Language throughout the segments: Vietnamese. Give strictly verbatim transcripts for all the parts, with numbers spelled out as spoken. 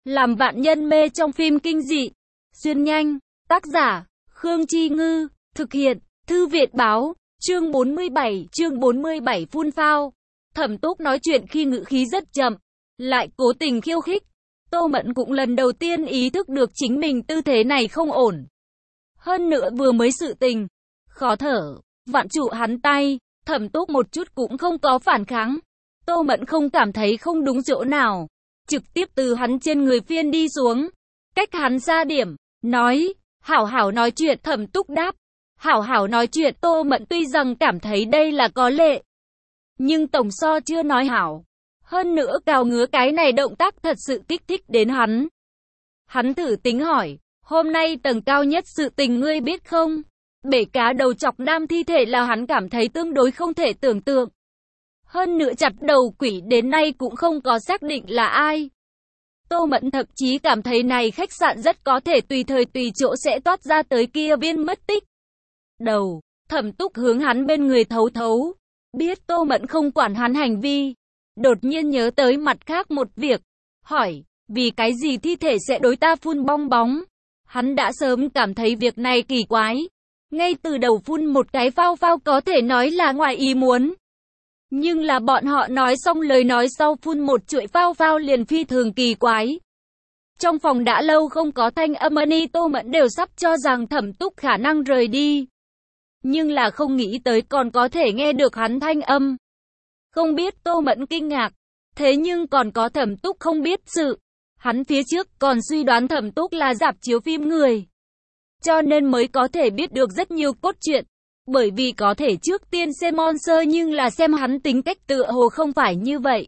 Làm vạn nhân mê trong phim kinh dị. Xuyên nhanh. Tác giả, Khương Chi Ngư. Thực hiện, Thư viện Báo. Chương bốn mươi bảy, chương bốn mươi bảy phun phao. Thẩm Túc nói chuyện khi ngữ khí rất chậm, lại cố tình khiêu khích. Tô Mẫn cũng lần đầu tiên ý thức được chính mình tư thế này không ổn. Hơn nữa vừa mới sự tình, khó thở, vặn trụ hắn tay, Thẩm Túc một chút cũng không có phản kháng. Tô Mẫn không cảm thấy không đúng chỗ nào, trực tiếp từ hắn trên người phiên đi xuống, cách hắn xa điểm, nói, hảo hảo nói chuyện. Thẩm Túc đáp, hảo hảo nói chuyện. Tô Mẫn tuy rằng cảm thấy đây là có lệ, nhưng tổng so chưa nói hảo. Hơn nữa cào ngứa cái này động tác thật sự kích thích đến hắn. Hắn thử tính hỏi, hôm nay tầng cao nhất sự tình ngươi biết không? Bể cá đầu chọc nam thi thể là hắn cảm thấy tương đối không thể tưởng tượng. Hơn nữa chặt đầu quỷ đến nay cũng không có xác định là ai. Tô Mẫn thậm chí cảm thấy này khách sạn rất có thể tùy thời tùy chỗ sẽ toát ra tới kia viên mất tích đầu. Thẩm Túc hướng hắn bên người thấu thấu, biết Tô Mẫn không quản hắn hành vi, đột nhiên nhớ tới mặt khác một việc, hỏi, vì cái gì thi thể sẽ đối ta phun bong bóng? Hắn đã sớm cảm thấy việc này kỳ quái. Ngay từ đầu phun một cái phao phao có thể nói là ngoài ý muốn. Nhưng là bọn họ nói xong lời nói sau phun một chuỗi phao phao liền phi thường kỳ quái. Trong phòng đã lâu không có thanh âm ani, Tô Mẫn đều sắp cho rằng Thẩm Túc khả năng rời đi. Nhưng là không nghĩ tới còn có thể nghe được hắn thanh âm. Không biết Tô Mẫn kinh ngạc, thế nhưng còn có Thẩm Túc không biết sự. Hắn phía trước còn suy đoán Thẩm Túc là rạp chiếu phim người, cho nên mới có thể biết được rất nhiều cốt truyện. Bởi vì có thể trước tiên xem Monster nhưng là xem hắn tính cách tựa hồ không phải như vậy.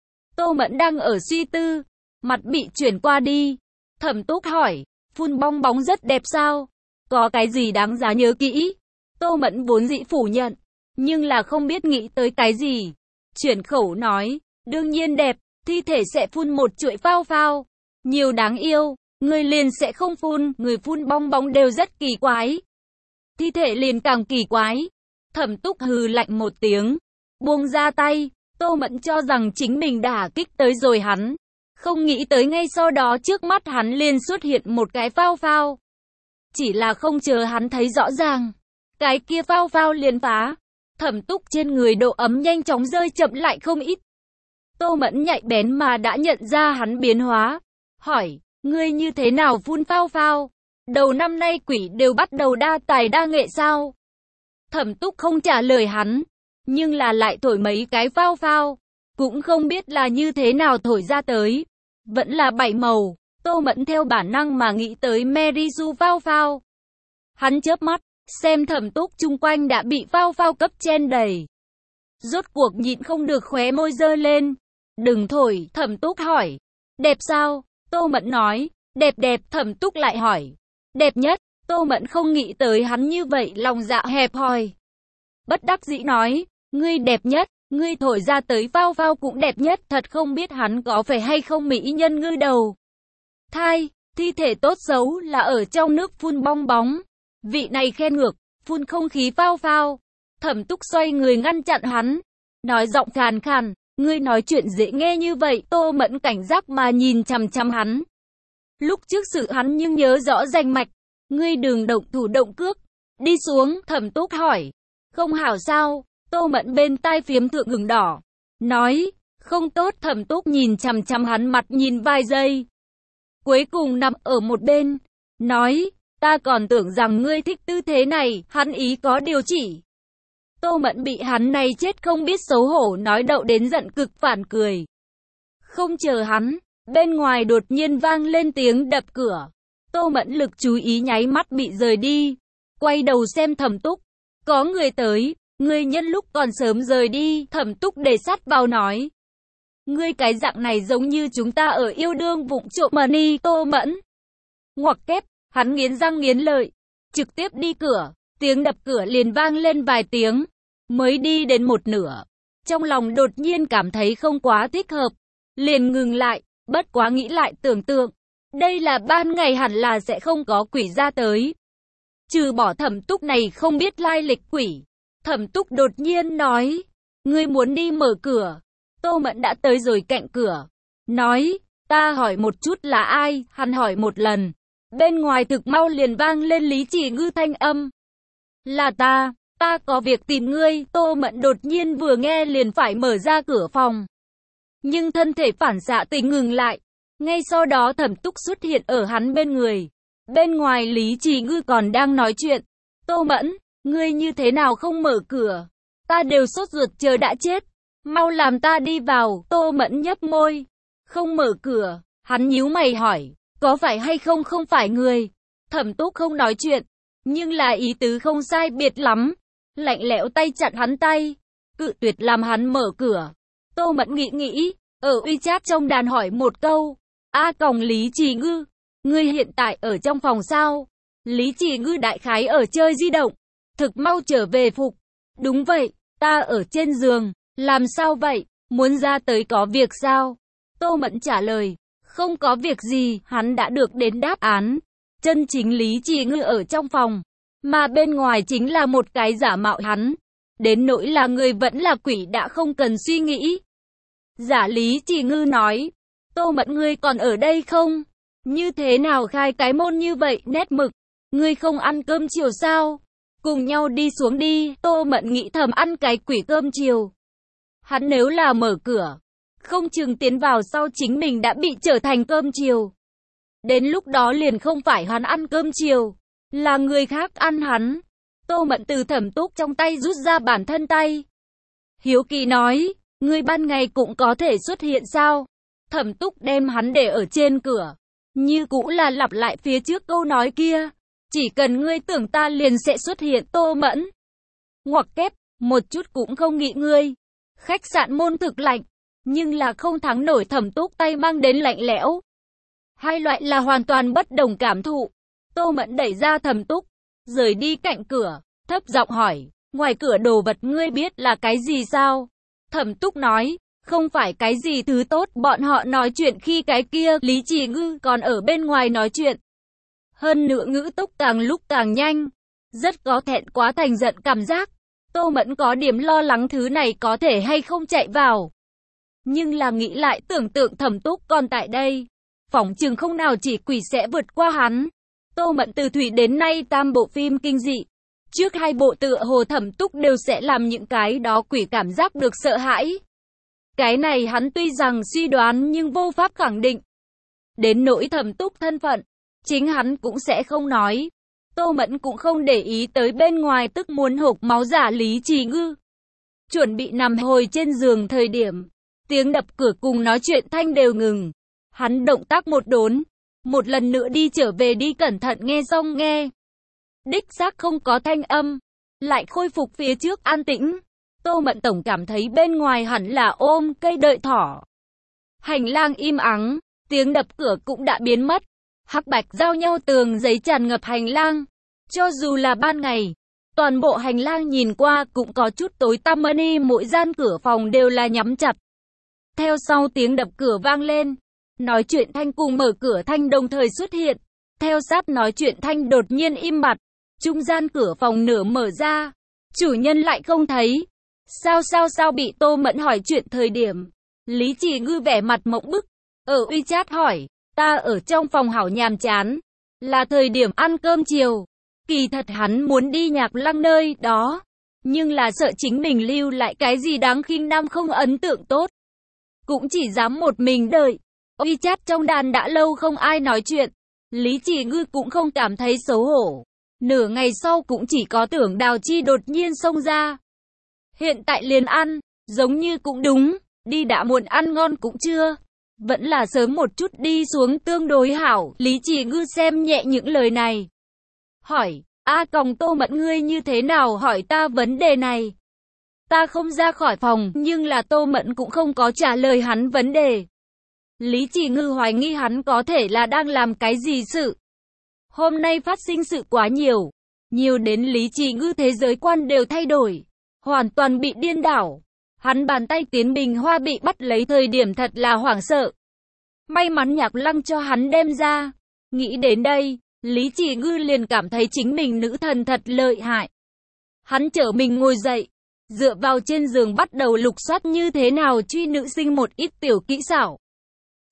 Tô Mẫn đang ở suy tư, mặt bị chuyển qua đi. Thẩm Túc hỏi, phun bong bóng rất đẹp sao? Có cái gì đáng giá nhớ kỹ? Tô Mẫn vốn dĩ phủ nhận, nhưng là không biết nghĩ tới cái gì. Chuyển khẩu nói, đương nhiên đẹp, thi thể sẽ phun một chuỗi phao phao. Nhiều đáng yêu, người liền sẽ không phun, người phun bong bóng đều rất kỳ quái. Thi thể liền càng kỳ quái. Thẩm Túc hừ lạnh một tiếng, buông ra tay. Tô Mẫn cho rằng chính mình đả kích tới rồi hắn, không nghĩ tới ngay sau đó trước mắt hắn liền xuất hiện một cái phao phao. Chỉ là không chờ hắn thấy rõ ràng, cái kia phao phao liền phá. Thẩm Túc trên người độ ấm nhanh chóng rơi chậm lại không ít. Tô Mẫn nhạy bén mà đã nhận ra hắn biến hóa, hỏi, ngươi như thế nào phun phao phao? Đầu năm nay quỷ đều bắt đầu đa tài đa nghệ sao? Thẩm Túc không trả lời hắn, nhưng là lại thổi mấy cái phao phao, cũng không biết là như thế nào thổi ra tới. Vẫn là bảy màu. Tô Mẫn theo bản năng mà nghĩ tới Mary Sue phao phao. Hắn chớp mắt, xem Thẩm Túc chung quanh đã bị phao phao cấp chen đầy. Rốt cuộc nhịn không được khóe môi giơ lên. Đừng thổi. Thẩm Túc hỏi, đẹp sao? Tô Mẫn nói, đẹp đẹp. Thẩm Túc lại hỏi, đẹp nhất. Tô Mẫn không nghĩ tới hắn như vậy lòng dạ hẹp hòi. Bất đắc dĩ nói, ngươi đẹp nhất, ngươi thổi ra tới phao phao cũng đẹp nhất. Thật không biết hắn có phải hay không mỹ nhân ngư đầu thai. Thi thể tốt xấu là ở trong nước phun bong bóng, vị này khen ngược, phun không khí phao phao. Thẩm Túc xoay người ngăn chặn hắn, nói giọng khàn khàn, ngươi nói chuyện dễ nghe như vậy. Tô Mẫn cảnh giác mà nhìn chằm chằm hắn. Lúc trước sự hắn nhưng nhớ rõ rành mạch. Ngươi đừng động thủ động cước. Đi xuống. Thẩm Túc hỏi, không hảo sao? Tô Mẫn bên tai phiếm thượng ửng đỏ, nói, không tốt. Thẩm Túc nhìn chằm chằm hắn mặt nhìn vài giây, cuối cùng nằm ở một bên, nói, ta còn tưởng rằng ngươi thích tư thế này. Hắn ý có điều chỉ. Tô Mẫn bị hắn này chết không biết xấu hổ nói đậu đến giận cực phản cười. Không chờ hắn, bên ngoài đột nhiên vang lên tiếng đập cửa. Tô Mẫn lực chú ý nháy mắt bị rời đi, quay đầu xem Thẩm Túc, có người tới. Ngươi nhân lúc còn sớm rời đi. Thẩm Túc để sát vào nói, ngươi cái dạng này giống như chúng ta ở yêu đương vụng trộm mà ni. Tô Mẫn ngoặc kép, hắn nghiến răng nghiến lợi, trực tiếp đi cửa. Tiếng đập cửa liền vang lên vài tiếng, mới đi đến một nửa, trong lòng đột nhiên cảm thấy không quá thích hợp, liền ngừng lại. Bất quá nghĩ lại tưởng tượng, đây là ban ngày hẳn là sẽ không có quỷ ra tới, trừ bỏ Thẩm Túc này không biết lai lịch quỷ. Thẩm Túc đột nhiên nói, ngươi muốn đi mở cửa. Tô Mẫn đã tới rồi cạnh cửa, nói, Ta hỏi một chút là ai, hắn hỏi một lần. Bên ngoài thực mau liền vang lên Lý Chỉ Ngư thanh âm. Là ta, ta có việc tìm ngươi. Tô Mẫn đột nhiên vừa nghe liền phải mở ra cửa phòng. Nhưng thân thể phản xạ tình ngừng lại. Ngay sau đó Thẩm Túc xuất hiện ở hắn bên người. Bên ngoài Lý Chỉ Ngư còn đang nói chuyện. Tô Mẫn, ngươi như thế nào không mở cửa? Ta đều sốt ruột chờ đã chết. Mau làm ta đi vào. Tô Mẫn nhấp môi. Không mở cửa. Hắn nhíu mày hỏi. Có phải hay không không phải người? Thẩm Túc không nói chuyện. Nhưng là ý tứ không sai biệt lắm. Lạnh lẽo tay chặn hắn tay. Cự tuyệt làm hắn mở cửa. Tô Mẫn nghĩ nghĩ. Ở WeChat trong đàn hỏi một câu. A còng Lý Chỉ Ngư. Ngươi hiện tại ở trong phòng sao? Lý Chỉ Ngư đại khái ở chơi di động. Thực mau trở về phục. Đúng vậy, ta ở trên giường. Làm sao vậy? Muốn ra tới có việc sao? Tô Mẫn trả lời. Không có việc gì, hắn đã được đến đáp án. Chân chính Lý Chỉ Ngư ở trong phòng. Mà bên ngoài chính là một cái giả mạo hắn. Đến nỗi là người vẫn là quỷ đã không cần suy nghĩ. Giả Lý Chỉ Ngư nói. Tô Mẫn ngươi còn ở đây không? Như thế nào khai cái môn như vậy, nét mực. Ngươi không ăn cơm chiều sao? Cùng nhau đi xuống đi. Tô Mẫn nghĩ thầm ăn cái quỷ cơm chiều. Hắn nếu là mở cửa, không chừng tiến vào sau chính mình đã bị trở thành cơm chiều. Đến lúc đó liền không phải hắn ăn cơm chiều, là người khác ăn hắn. Tô Mẫn từ Thẩm Túc trong tay rút ra bản thân tay. Hiếu kỳ nói, ngươi ban ngày cũng có thể xuất hiện sao? Thẩm Túc đem hắn để ở trên cửa. Như cũ là lặp lại phía trước câu nói kia. Chỉ cần ngươi tưởng ta liền sẽ xuất hiện. Tô Mẫn ngoặc kép, một chút cũng không nghĩ ngươi. Khách sạn môn thực lạnh, nhưng là không thắng nổi Thẩm Túc tay mang đến lạnh lẽo. Hai loại là hoàn toàn bất đồng cảm thụ. Tô Mẫn đẩy ra Thẩm Túc, rời đi cạnh cửa, thấp giọng hỏi, ngoài cửa đồ vật ngươi biết là cái gì sao? Thẩm Túc nói, không phải cái gì thứ tốt, bọn họ nói chuyện khi cái kia Lý Chỉ Ngư còn ở bên ngoài nói chuyện. Hơn nữa ngữ tốc càng lúc càng nhanh, rất có thẹn quá thành giận cảm giác. Tô Mẫn có điểm lo lắng thứ này có thể hay không chạy vào. Nhưng là nghĩ lại tưởng tượng Thẩm Túc còn tại đây. Phỏng chừng không nào chỉ quỷ sẽ vượt qua hắn. Tô Mẫn từ thủy đến nay tam bộ phim kinh dị. Trước hai bộ tựa hồ Thẩm Túc đều sẽ làm những cái đó quỷ cảm giác được sợ hãi. Cái này hắn tuy rằng suy đoán nhưng vô pháp khẳng định. Đến nỗi Thẩm Túc thân phận, chính hắn cũng sẽ không nói. Tô Mẫn cũng không để ý tới bên ngoài tức muốn hộc máu giả Lý Chỉ Ngư. Chuẩn bị nằm hồi trên giường thời điểm, tiếng đập cửa cùng nói chuyện thanh đều ngừng. Hắn động tác một đốn, một lần nữa đi trở về đi cẩn thận nghe xong nghe. Đích xác không có thanh âm, lại khôi phục phía trước an tĩnh. Tô Mẫn tổng cảm thấy bên ngoài hẳn là ôm cây đợi thỏ. Hành lang im ắng, tiếng đập cửa cũng đã biến mất. Hắc bạch giao nhau tường giấy tràn ngập hành lang. Cho dù là ban ngày, toàn bộ hành lang nhìn qua cũng có chút tối tăm đi, mỗi gian cửa phòng đều là nhắm chặt. Theo sau tiếng đập cửa vang lên, nói chuyện thanh cùng mở cửa thanh đồng thời xuất hiện. Theo sát nói chuyện thanh đột nhiên im bặt, trung gian cửa phòng nửa mở ra, chủ nhân lại không thấy. Sao sao sao bị Tô Mẫn hỏi chuyện thời điểm, Lý Chỉ Ngư vẻ mặt mộng bức, ở WeChat hỏi, ta ở trong phòng hảo nhàm chán, là thời điểm ăn cơm chiều. Kỳ thật hắn muốn đi Nhạc Lăng nơi đó, nhưng là sợ chính mình lưu lại cái gì đáng khinh nam không ấn tượng tốt. Cũng chỉ dám một mình đợi. WeChat trong đàn đã lâu không ai nói chuyện, Lý Chỉ Ngư cũng không cảm thấy xấu hổ. Nửa ngày sau cũng chỉ có Tưởng Đào Chi đột nhiên xông ra. Hiện tại liền ăn, giống như cũng đúng, đi đã muộn ăn ngon cũng chưa. Vẫn là sớm một chút đi xuống tương đối hảo. Lý Chỉ Ngư xem nhẹ những lời này. Hỏi, A còng Tô Mẫn ngươi như thế nào hỏi ta vấn đề này? Ta không ra khỏi phòng, nhưng là Tô Mẫn cũng không có trả lời hắn vấn đề. Lý Chỉ Ngư hoài nghi hắn có thể là đang làm cái gì sự. Hôm nay phát sinh sự quá nhiều, nhiều đến Lý Chỉ Ngư thế giới quan đều thay đổi, hoàn toàn bị điên đảo. Hắn bàn tay tiến bình hoa bị bắt lấy thời điểm thật là hoảng sợ. May mắn Nhạc Lăng cho hắn đem ra. Nghĩ đến đây, Lý Chỉ Ngư liền cảm thấy chính mình nữ thần thật lợi hại. Hắn trở mình ngồi dậy, dựa vào trên giường bắt đầu lục soát như thế nào truy nữ sinh một ít tiểu kỹ xảo.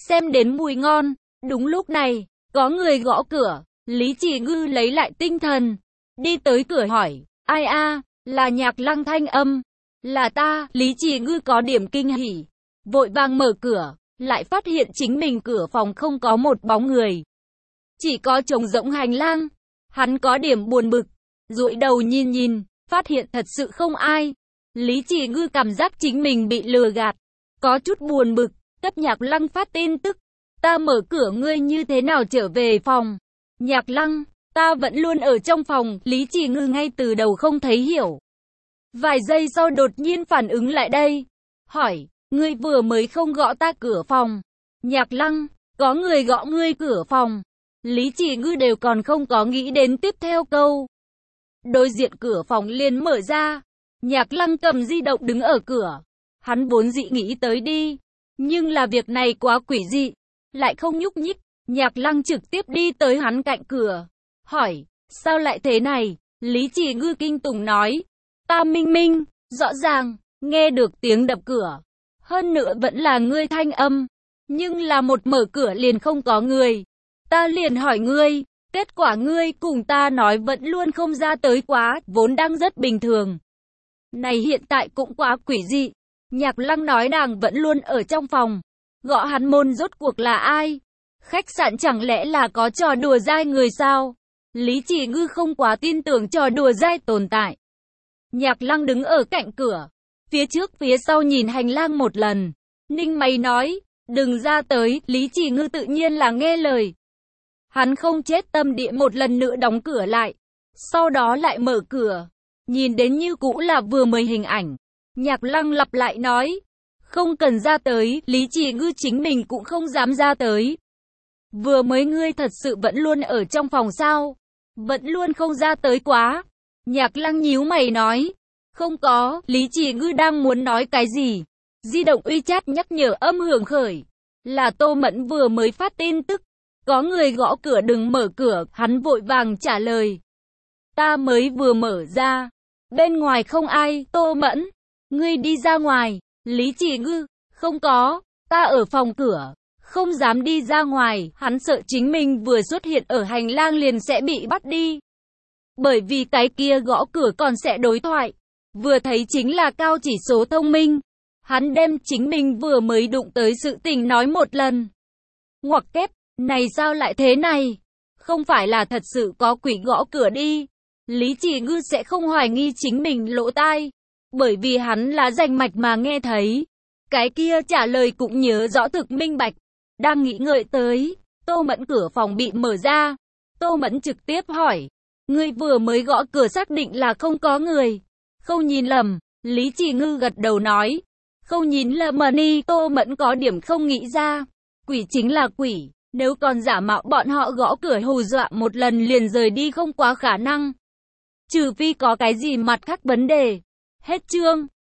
xem đến mùi ngon. Đúng lúc này, có người gõ cửa, Lý Chỉ Ngư lấy lại tinh thần, đi tới cửa hỏi, ai a, là Nhạc Lăng thanh âm. Là ta, Lý Chỉ Ngư có điểm kinh hỉ, vội vàng mở cửa, lại phát hiện chính mình cửa phòng không có một bóng người. Chỉ có trống rỗng hành lang, hắn có điểm buồn bực, duỗi đầu nhìn nhìn, phát hiện thật sự không ai. Lý Chỉ Ngư cảm giác chính mình bị lừa gạt, có chút buồn bực, cấp Nhạc Lăng phát tin tức, ta mở cửa ngươi như thế nào trở về phòng? Nhạc Lăng, ta vẫn luôn ở trong phòng, Lý Chỉ Ngư ngay từ đầu không thấy hiểu. Vài giây sau đột nhiên phản ứng lại đây, hỏi, ngươi vừa mới không gõ ta cửa phòng. Nhạc Lăng, có người gõ ngươi cửa phòng. Lý Chỉ Ngư đều còn không có nghĩ đến tiếp theo câu. Đối diện cửa phòng liền mở ra, Nhạc Lăng cầm di động đứng ở cửa. Hắn vốn dị nghĩ tới đi, nhưng là việc này quá quỷ dị, lại không nhúc nhích. Nhạc Lăng trực tiếp đi tới hắn cạnh cửa, hỏi, sao lại thế này? Lý Chỉ Ngư kinh tủng nói, ta minh minh, rõ ràng, nghe được tiếng đập cửa, hơn nữa vẫn là ngươi thanh âm, nhưng là một mở cửa liền không có người. Ta liền hỏi ngươi, kết quả ngươi cùng ta nói vẫn luôn không ra tới quá, vốn đang rất bình thường. Này hiện tại cũng quá quỷ dị. Nhạc Lăng nói nàng vẫn luôn ở trong phòng, gõ hắn môn rốt cuộc là ai? Khách sạn chẳng lẽ là có trò đùa dai người sao? Lý Chỉ Ngư không quá tin tưởng trò đùa dai tồn tại. Nhạc Lăng đứng ở cạnh cửa, phía trước phía sau nhìn hành lang một lần. Ninh mày nói, đừng ra tới, Lý Chỉ Ngư tự nhiên là nghe lời. Hắn không chết tâm địa một lần nữa đóng cửa lại, sau đó lại mở cửa, nhìn đến như cũ là vừa mới hình ảnh. Nhạc Lăng lặp lại nói, không cần ra tới, Lý Chỉ Ngư chính mình cũng không dám ra tới. Vừa mới ngươi thật sự vẫn luôn ở trong phòng sao? Vẫn luôn không ra tới quá. Nhạc Lăng nhíu mày nói, không có, Lý Chỉ Ngư đang muốn nói cái gì. Di động WeChat nhắc nhở âm hưởng khởi, là Tô Mẫn vừa mới phát tin tức, có người gõ cửa đừng mở cửa, hắn vội vàng trả lời. Ta mới vừa mở ra, bên ngoài không ai, Tô Mẫn, ngươi đi ra ngoài. Lý Chỉ Ngư, không có, ta ở phòng cửa, không dám đi ra ngoài, hắn sợ chính mình vừa xuất hiện ở hành lang liền sẽ bị bắt đi. Bởi vì cái kia gõ cửa còn sẽ đối thoại, vừa thấy chính là cao chỉ số thông minh. Hắn đem chính mình vừa mới đụng tới sự tình nói một lần. Ngoặc kép, này sao lại thế này? Không phải là thật sự có quỷ gõ cửa đi. Lý Chỉ Ngư sẽ không hoài nghi chính mình lỗ tai, bởi vì hắn là rành mạch mà nghe thấy. Cái kia trả lời cũng nhớ rõ thực minh bạch. Đang nghĩ ngợi tới, Tô Mẫn cửa phòng bị mở ra. Tô Mẫn trực tiếp hỏi, ngươi vừa mới gõ cửa xác định là không có người. Không nhìn lầm, Lý Chỉ Ngư gật đầu nói. Không nhìn lầm mà ni, Tô Mẫn có điểm không nghĩ ra. Quỷ chính là quỷ, nếu còn giả mạo bọn họ gõ cửa hù dọa một lần liền rời đi không quá khả năng. Trừ phi có cái gì mặt khác vấn đề. Hết chương.